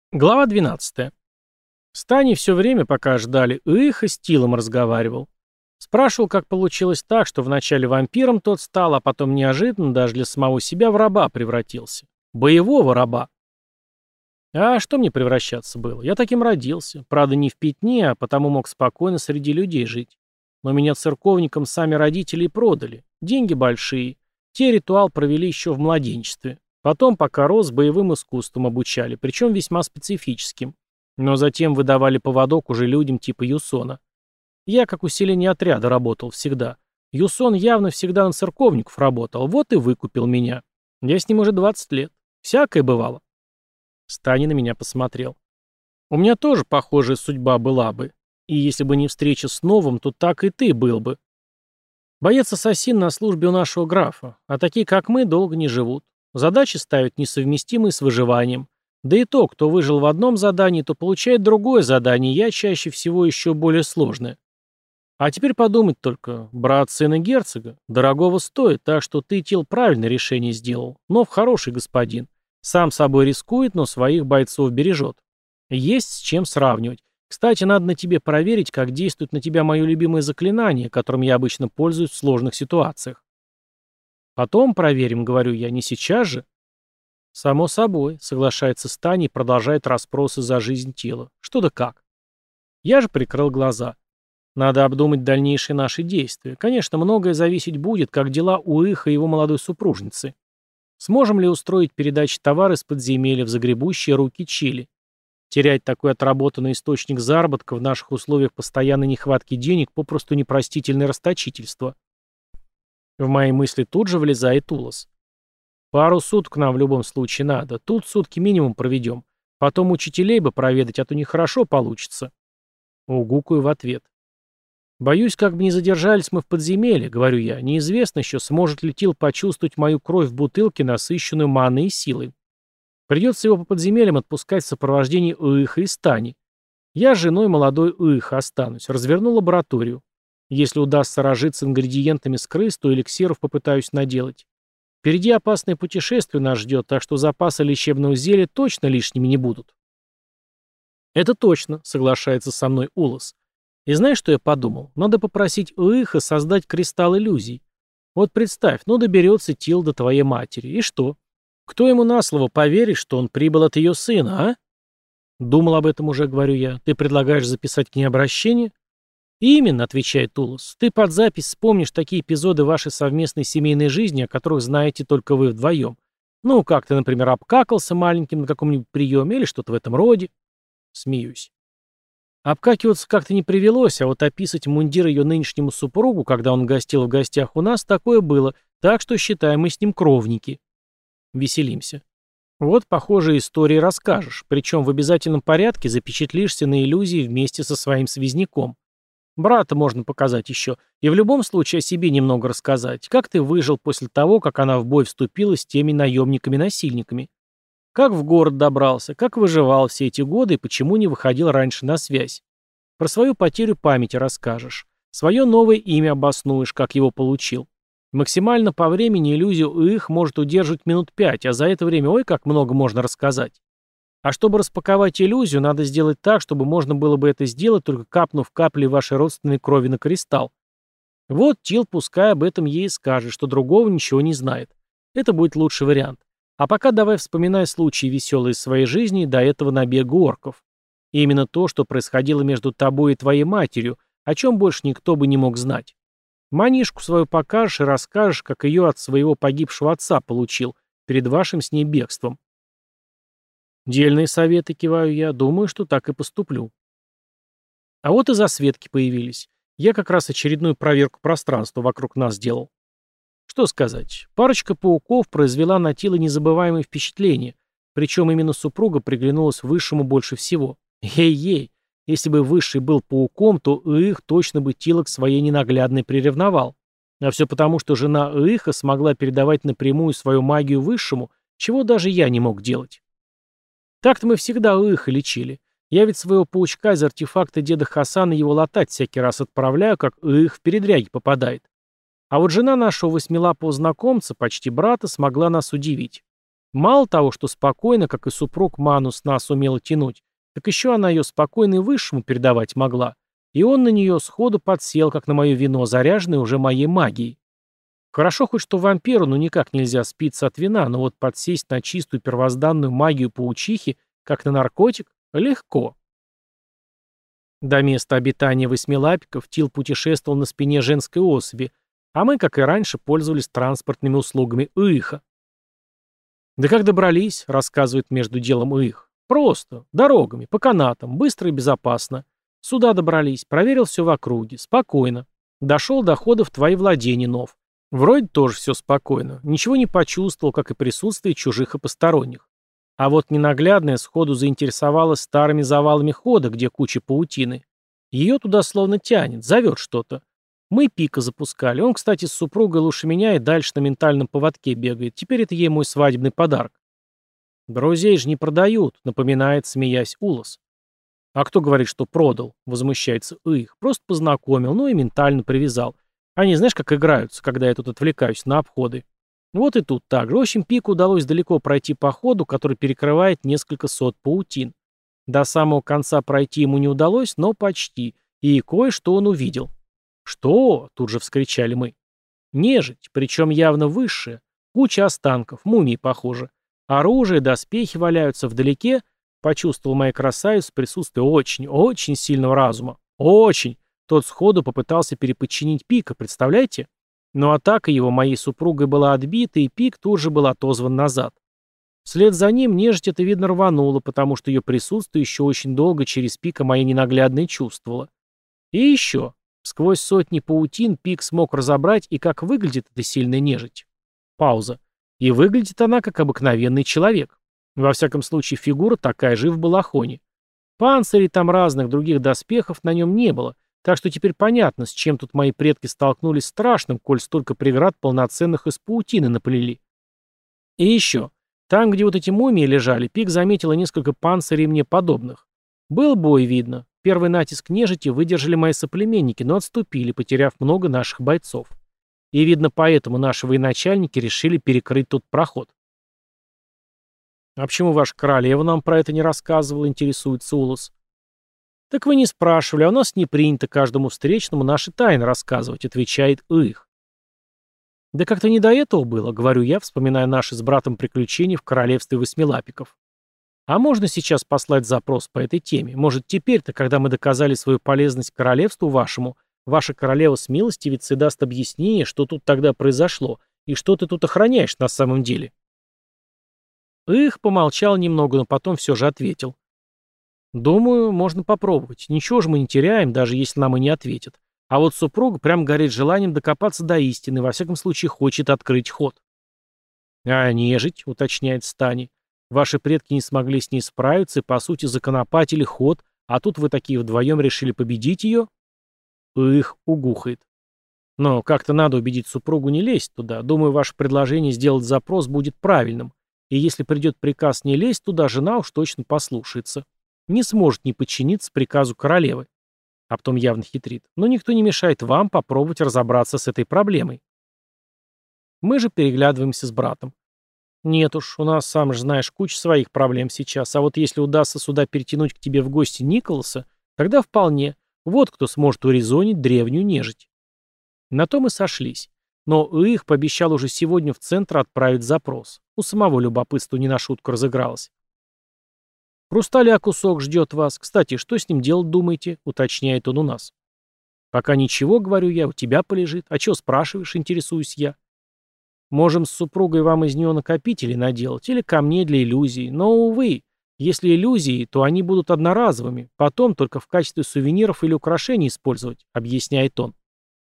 Глава 12. С Таней все время, пока ждали, с Тилом разговаривал. Спрашивал, как получилось так, что вначале вампиром тот стал, а потом неожиданно даже для самого себя в раба превратился. Боевого раба. А что мне превращаться было? Я таким родился. Правда, не в пятне, а потому мог спокойно среди людей жить. Но меня церковникам сами родители и продали. Деньги большие. Те ритуал провели еще в младенчестве. Потом, пока рос, боевым искусством обучали, причем весьма специфическим. Но затем выдавали поводок уже людям типа Юсона. Я как усиление отряда работал всегда. Юсон явно всегда на церковников работал, вот и выкупил меня. Я с ним уже 20 лет. Всякое бывало. Стани на меня посмотрел. У меня тоже похожая судьба была бы. И если бы не встреча с новым, то так и ты был бы. Боец-ассасин на службе у нашего графа, а такие, как мы, долго не живут. Задачи ставят несовместимые с выживанием. Да и то, кто выжил в одном задании, то получает другое задание, я чаще всего еще более сложное. А теперь подумать только, брат сына герцога, дорогого стоит, так что ты, Тил, правильное решение сделал. Нов хороший господин. Сам собой рискует, но своих бойцов бережет. Есть с чем сравнивать. Кстати, надо на тебе проверить, как действует на тебя мое любимое заклинание, которым я обычно пользуюсь в сложных ситуациях. Потом проверим, говорю я, не сейчас же. Само собой, соглашается Стани и продолжает расспросы за жизнь Тила. Что да как. Я же прикрыл глаза. Надо обдумать дальнейшие наши действия. Конечно, многое зависеть будет, как дела у Иха и его молодой супружницы. Сможем ли устроить передачу товара из подземелья в загребущие руки Чили? Терять такой отработанный источник заработка в наших условиях постоянной нехватки денег попросту непростительное расточительство. В мои мысли тут же влезает Улас. Пару суток нам в любом случае надо. Тут сутки минимум проведем. Потом учителей бы проведать, а то нехорошо получится. Угукаю в ответ. Боюсь, как бы не задержались мы в подземелье, говорю я. Неизвестно еще, сможет ли Тил почувствовать мою кровь в бутылке, насыщенную маной и силой. Придется его по подземельям отпускать в сопровождении Иха и Стани. Я с женой молодой Иха останусь. Разверну лабораторию. Если удастся разжиться ингредиентами с крыс, то эликсиров попытаюсь наделать. Впереди опасное путешествие нас ждет, так что запасы лечебного зелья точно лишними не будут. Это точно, соглашается со мной Улас. И знаешь, что я подумал? Надо попросить Иха создать кристалл иллюзий. Вот представь, ну доберется Тил до твоей матери. И что? Кто ему на слово поверит, что он прибыл от ее сына, а? Думал об этом уже, говорю я. Ты предлагаешь записать к ней обращение? «Именно», — отвечает Улас, — «ты под запись вспомнишь такие эпизоды вашей совместной семейной жизни, о которых знаете только вы вдвоем. Ну, как ты, например, обкакался маленьким на каком-нибудь приеме или что-то в этом роде». Смеюсь. Обкакиваться как-то не привелось, а вот описать мундир ее нынешнему супругу, когда он гостил в гостях у нас, такое было, так что, считаем, мы с ним кровники. Веселимся. Вот похожие истории расскажешь, причем в обязательном порядке запечатлишься на иллюзии вместе со своим связняком. Брата можно показать еще. И в любом случае о себе немного рассказать. Как ты выжил после того, как она в бой вступила с теми наемниками-насильниками? Как в город добрался? Как выживал все эти годы и почему не выходил раньше на связь? Про свою потерю памяти расскажешь. Свое новое имя обоснуешь, как его получил. Максимально по времени иллюзию их может удерживать минут 5, а за это время ой, как много можно рассказать. А чтобы распаковать иллюзию, надо сделать так, чтобы можно было бы это сделать, только капнув капли вашей родственной крови на кристалл. Вот Тил пускай об этом ей скажет, что другого ничего не знает. Это будет лучший вариант. А пока давай вспоминай случаи веселые из своей жизни и до этого набега орков. И именно то, что происходило между тобой и твоей матерью, о чем больше никто бы не мог знать. Манишку свою покажешь и расскажешь, как ее от своего погибшего отца получил, перед вашим с ней бегством. Дельные советы, киваю я, думаю, что так и поступлю. А вот и засветки появились. Я как раз очередную проверку пространства вокруг нас делал. Что сказать, парочка пауков произвела на Тила незабываемое впечатление, причем именно супруга приглянулась высшему больше всего. Ей-ей, если бы высший был пауком, то их точно бы Тила к своей ненаглядной приревновал. А все потому, что жена Иха смогла передавать напрямую свою магию высшему, чего даже я не мог делать. Так-то мы всегда Иха лечили. Я ведь своего паучка из артефакта деда Хасана его латать всякий раз отправляю, как Их в передряги попадает. А вот жена нашего восьмилапого знакомца, почти брата, смогла нас удивить. Мало того, что спокойно, как и супруг, ману с нас умела тянуть, так еще она ее спокойно и высшему передавать могла. И он на нее сходу подсел, как на мое вино, заряженное уже моей магией. Хорошо хоть что вампиру, ну никак нельзя спиться от вина, но вот подсесть на чистую первозданную магию паучихи, как на наркотик, легко. До места обитания восьмилапиков Тил путешествовал на спине женской особи, а мы, как и раньше, пользовались транспортными услугами Ииха. «Да как добрались?» — рассказывает между делом Иих. «Просто. Дорогами, по канатам, быстро и безопасно. Сюда добрались, проверил все в округе. Спокойно. Дошел до хода в твои владения, Нов. Вроде тоже все спокойно. Ничего не почувствовал, как и присутствие чужих и посторонних. А вот ненаглядная сходу заинтересовалась старыми завалами хода, где куча паутины. Ее туда словно тянет, зовет что-то. Мы Пика запускали. Он, кстати, с супругой лучше меня и дальше на ментальном поводке бегает. Теперь это ей мой свадебный подарок. Друзей же не продают, напоминает, смеясь, Улас. А кто говорит, что продал? Возмущается их. Просто познакомил, ну и ментально привязал. Они знаешь, как играются, когда я тут отвлекаюсь на обходы. Вот и тут так же. В общем, Пику удалось далеко пройти по ходу, который перекрывает несколько сот паутин. До самого конца пройти ему не удалось, но почти. И кое-что он увидел. «Что?» — тут же вскричали мы. «Нежить, причем явно высшая. Куча останков, мумии, похоже. Оружие, доспехи валяются вдалеке». Почувствовал моя красавица присутствие очень, очень сильного разума. Очень. Тот сходу попытался переподчинить Пика, представляете? Но атака его моей супругой была отбита, и Пик тут же был отозван назад. Вслед за ним нежить это, видно, рванула, потому что ее присутствие еще очень долго через Пика моя ненаглядная чувствовала. И еще. Сквозь сотни паутин Пик смог разобрать, и как выглядит эта сильная нежить. Пауза. И выглядит она, как обыкновенный человек. Во всяком случае, фигура такая же и в балахоне. Панцирей там разных других доспехов на нем не было, так что теперь понятно, с чем тут мои предки столкнулись страшным, коль столько преград полноценных из паутины наплели. И еще. Там, где вот эти мумии лежали, Пик заметила несколько панцирей мне подобных. Был бой, видно. Первый натиск нежити выдержали мои соплеменники, но отступили, потеряв много наших бойцов. И, видно, поэтому наши военачальники решили перекрыть тот проход. «А почему ваша королева нам про это не рассказывала?» — интересуется Улас. «Так вы не спрашивали, а у нас не принято каждому встречному наши тайны рассказывать», — отвечает их. «Да как-то не до этого было», — говорю я, вспоминая наши с братом приключения в королевстве восьмилапиков. «А можно сейчас послать запрос по этой теме? Может, теперь-то, когда мы доказали свою полезность королевству вашему, ваша королева смилостивится и даст объяснение, что тут тогда произошло, и что ты тут охраняешь на самом деле?» Их помолчал немного, но потом все же ответил. «Думаю, можно попробовать. Ничего же мы не теряем, даже если нам и не ответят. А вот супруга прям горит желанием докопаться до истины, во всяком случае хочет открыть ход». «А нежить», — уточняет Стани, — «ваши предки не смогли с ней справиться и, по сути, законопатили ход, а тут вы такие вдвоем решили победить ее?» Их угухает. «Но как-то надо убедить супругу не лезть туда. Думаю, ваше предложение сделать запрос будет правильным. И если придет приказ не лезть туда, жена уж точно послушается. Не сможет не подчиниться приказу королевы». А потом явно хитрит. «Но никто не мешает вам попробовать разобраться с этой проблемой». Мы же переглядываемся с братом. «Нет уж, у нас, сам же знаешь, куча своих проблем сейчас. А вот если удастся сюда перетянуть к тебе в гости Николаса, тогда вполне. Вот кто сможет урезонить древнюю нежить». На то мы сошлись. Но их пообещал уже сегодня в центр отправить запрос. У самого любопытства не на шутку разыгралось. «Хрусталя кусок ждет вас. Кстати, что с ним делать думаете?» — уточняет он у нас. «Пока ничего, — говорю я, — у тебя полежит. А чё спрашиваешь?» — интересуюсь я. «Можем с супругой вам из нее накопители наделать или камней для иллюзий. Но, увы, если иллюзии, то они будут одноразовыми. Потом только в качестве сувениров или украшений использовать», — объясняет он.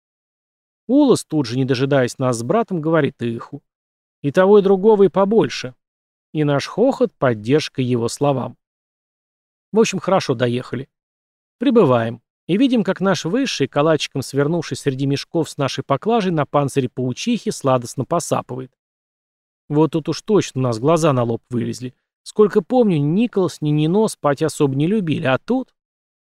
Улас, тут же, не дожидаясь нас с братом, говорит Иху. «И того, и другого, и побольше». И наш хохот — поддержка его словам. В общем, хорошо доехали. Прибываем. И видим, как наш высший, калачиком свернувший среди мешков с нашей поклажей, на панцире паучихи сладостно посапывает. Вот тут уж точно у нас глаза на лоб вылезли. Сколько помню, ни Николас, ни Нино спать особо не любили, а тут...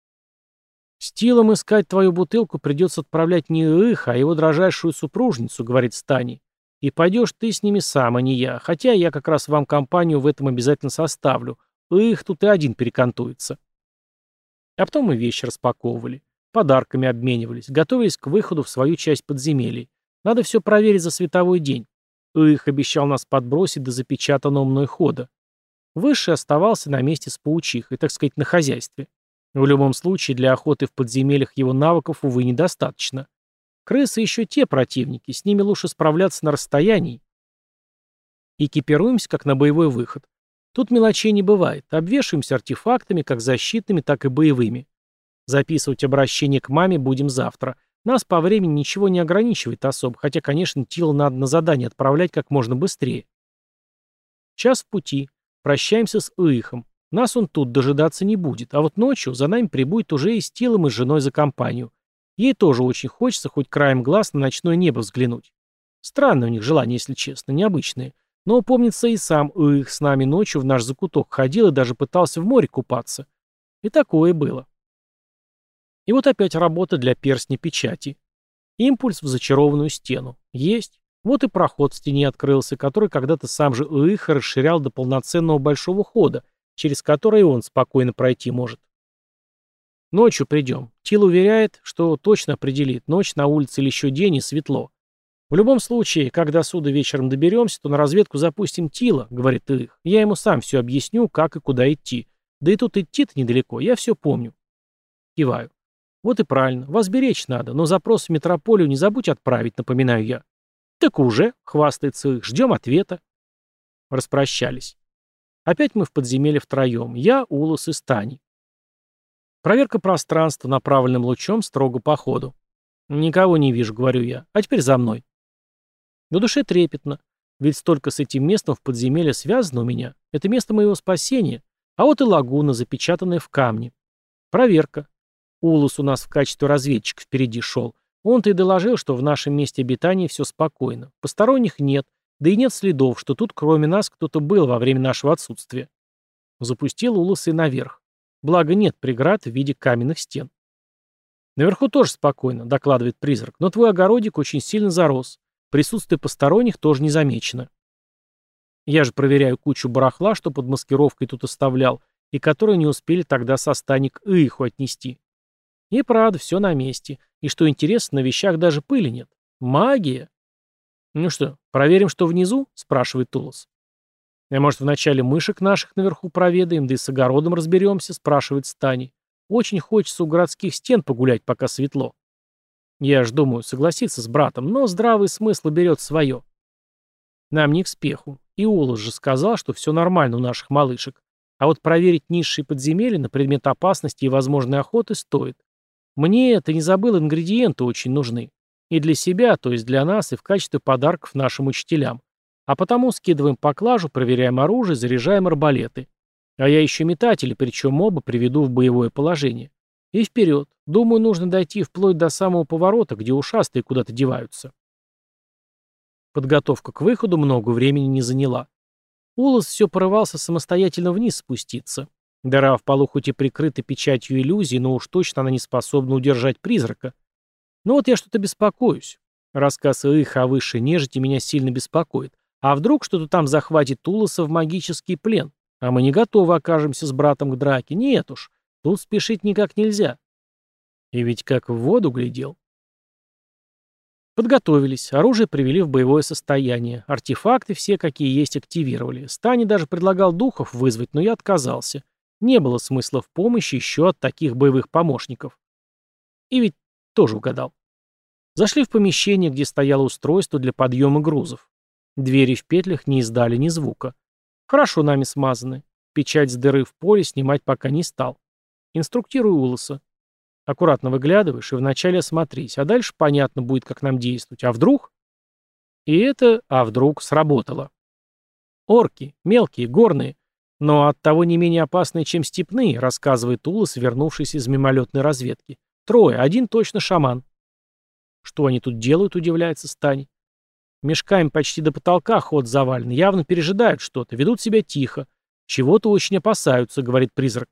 «С Тилом искать твою бутылку придется отправлять не их, а его дрожайшую супружницу», — говорит Стани. И пойдешь ты с ними сам, а не я. Хотя я как раз вам компанию в этом обязательно составлю. Их тут и один перекантуется. А потом мы вещи распаковывали. Подарками обменивались. Готовились к выходу в свою часть подземелий. Надо все проверить за световой день. Их обещал нас подбросить до запечатанного мной хода. Высший оставался на месте с паучихой, так сказать, на хозяйстве. В любом случае, для охоты в подземельях его навыков, увы, недостаточно. Крысы еще те противники, с ними лучше справляться на расстоянии. Экипируемся, как на боевой выход. Тут мелочей не бывает. Обвешиваемся артефактами, как защитными, так и боевыми. Записывать обращение к маме будем завтра. Нас по времени ничего не ограничивает особо, хотя, конечно, Тила надо на задание отправлять как можно быстрее. Час в пути. Прощаемся с Иихом. Нас он тут дожидаться не будет, а вот ночью за нами прибудет уже и с Тилом, и с женой за компанию. Ей тоже очень хочется хоть краем глаз на ночное небо взглянуть. Странное у них желание, если честно, необычное. Но, помнится, и сам Иих с нами ночью в наш закуток ходил и даже пытался в море купаться. И такое было. И вот опять работа для перстня печати. Импульс в зачарованную стену. Есть. Вот и проход в стене открылся, который когда-то сам же Иих расширял до полноценного большого хода, через который он спокойно пройти может. Ночью придем. Тил уверяет, что точно определит, ночь на улице или еще день и светло. В любом случае, когда сюда вечером доберемся, то на разведку запустим Тила, говорит Иих. Я ему сам все объясню, как и куда идти. Да и тут идти-то недалеко, я все помню. Киваю. Вот и правильно, вас беречь надо, но запрос в метрополию не забудь отправить, напоминаю я. Так уже, хвастается Иих, ждем ответа. Распрощались. Опять мы в подземелье втроем, я, Улус и Стани. Проверка пространства направленным лучом строго по ходу. «Никого не вижу», — говорю я. «А теперь за мной». На душе трепетно. Ведь столько с этим местом в подземелье связано у меня. Это место моего спасения. А вот и лагуна, запечатанная в камне. Проверка. Улус у нас в качестве разведчика впереди шел. Он-то и доложил, что в нашем месте обитания все спокойно. Посторонних нет. Да и нет следов, что тут кроме нас кто-то был во время нашего отсутствия. Запустил Улуса и наверх. Благо нет преград в виде каменных стен. Наверху тоже спокойно, докладывает призрак, но твой огородик очень сильно зарос. Присутствие посторонних тоже не замечено. Я же проверяю кучу барахла, что под маскировкой тут оставлял, и которые не успели тогда со стани к Ииху отнести. И правда, все на месте. И что интересно, на вещах даже пыли нет. Магия. Ну что, проверим, что внизу? Спрашивает Тулос. А может, вначале мышек наших наверху проведаем, да и с огородом разберемся, спрашивает Стани. Очень хочется у городских стен погулять, пока светло. Я ж думаю согласиться с братом, но здравый смысл берет свое. Нам не к спеху. И Улус же сказал, что все нормально у наших малышек. А вот проверить низшие подземелья на предмет опасности и возможной охоты стоит. Мне, ты не забыл, ингредиенты очень нужны. И для себя, то есть для нас, и в качестве подарков нашим учителям. А потому скидываем поклажу, проверяем оружие, заряжаем арбалеты. А я еще метатели, причем моба приведу в боевое положение. И вперед. Думаю, нужно дойти вплоть до самого поворота, где ушастые куда-то деваются. Подготовка к выходу много времени не заняла. Улас все порывался самостоятельно вниз спуститься. Дыра в полу хоть и прикрыта печатью иллюзий, но уж точно она не способна удержать призрака. Но вот я что-то беспокоюсь. Рассказ Ииха о высшей нежити меня сильно беспокоит. А вдруг что-то там захватит Уласа в магический плен? А мы не готовы окажемся с братом к драке. Нет уж, тут спешить никак нельзя. И ведь как в воду глядел. Подготовились, оружие привели в боевое состояние. Артефакты все, какие есть, активировали. Стани даже предлагал духов вызвать, но я отказался. Не было смысла в помощи еще от таких боевых помощников. И ведь тоже угадал. Зашли в помещение, где стояло устройство для подъема грузов. Двери в петлях не издали ни звука. Хорошо нами смазаны. Печать с дыры в поле снимать пока не стал. Инструктирую Улоса. Аккуратно выглядываешь и вначале осмотрись, а дальше понятно будет, как нам действовать. А вдруг? И это «а вдруг» сработало. Орки, мелкие, горные, но оттого не менее опасные, чем степные, рассказывает Улос, вернувшись из мимолетной разведки. Трое, один точно шаман. Что они тут делают, удивляется Стань. Мешками почти до потолка ход завален, явно пережидают что-то, ведут себя тихо. Чего-то очень опасаются, говорит призрак.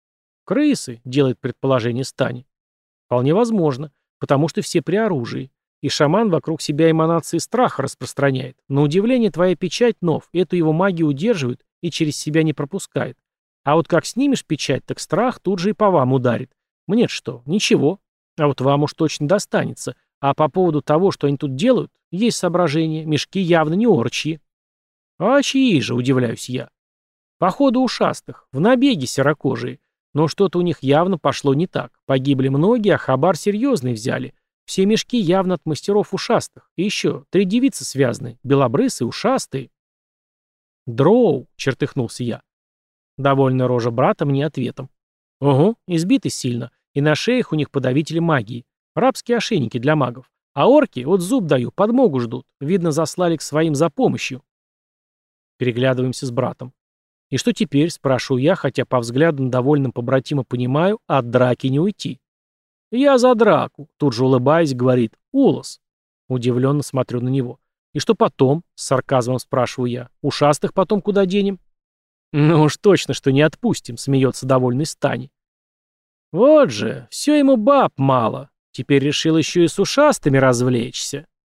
Крысы, делает предположение Стани. Вполне возможно, потому что все при оружии. и шаман вокруг себя эманации страха распространяет. На удивление, твоя печать нов, эту его магию удерживает и через себя не пропускает. А вот как снимешь печать, так страх тут же и по вам ударит. Мне-то что? Ничего. А вот вам уж точно достанется. А по поводу того, что они тут делают, есть соображения, мешки явно не орчьи. А чьи же, удивляюсь я. Походу ушастых, в набеге серокожие. Но что-то у них явно пошло не так. Погибли многие, а хабар серьезный взяли. Все мешки явно от мастеров ушастых. И еще 3 девицы связаны, белобрысые, ушастые. Дроу, чертыхнулся я. Довольная рожа брата мне ответом. Угу, избиты сильно, и на шеях у них подавители магии. Рабские ошейники для магов. А орки, вот зуб даю, подмогу ждут. Видно, заслали к своим за помощью. Переглядываемся с братом. И что теперь, спрашиваю я, хотя по взглядам довольным побратима понимаю, от драки не уйти. Я за драку, тут же улыбаясь, говорит Улас. Удивленно смотрю на него. И что потом, с сарказмом спрашиваю я, ушастых потом куда денем? Ну уж точно, что не отпустим, смеется довольный Стани. Вот же, все ему баб мало. Теперь решил еще и с ушастыми развлечься.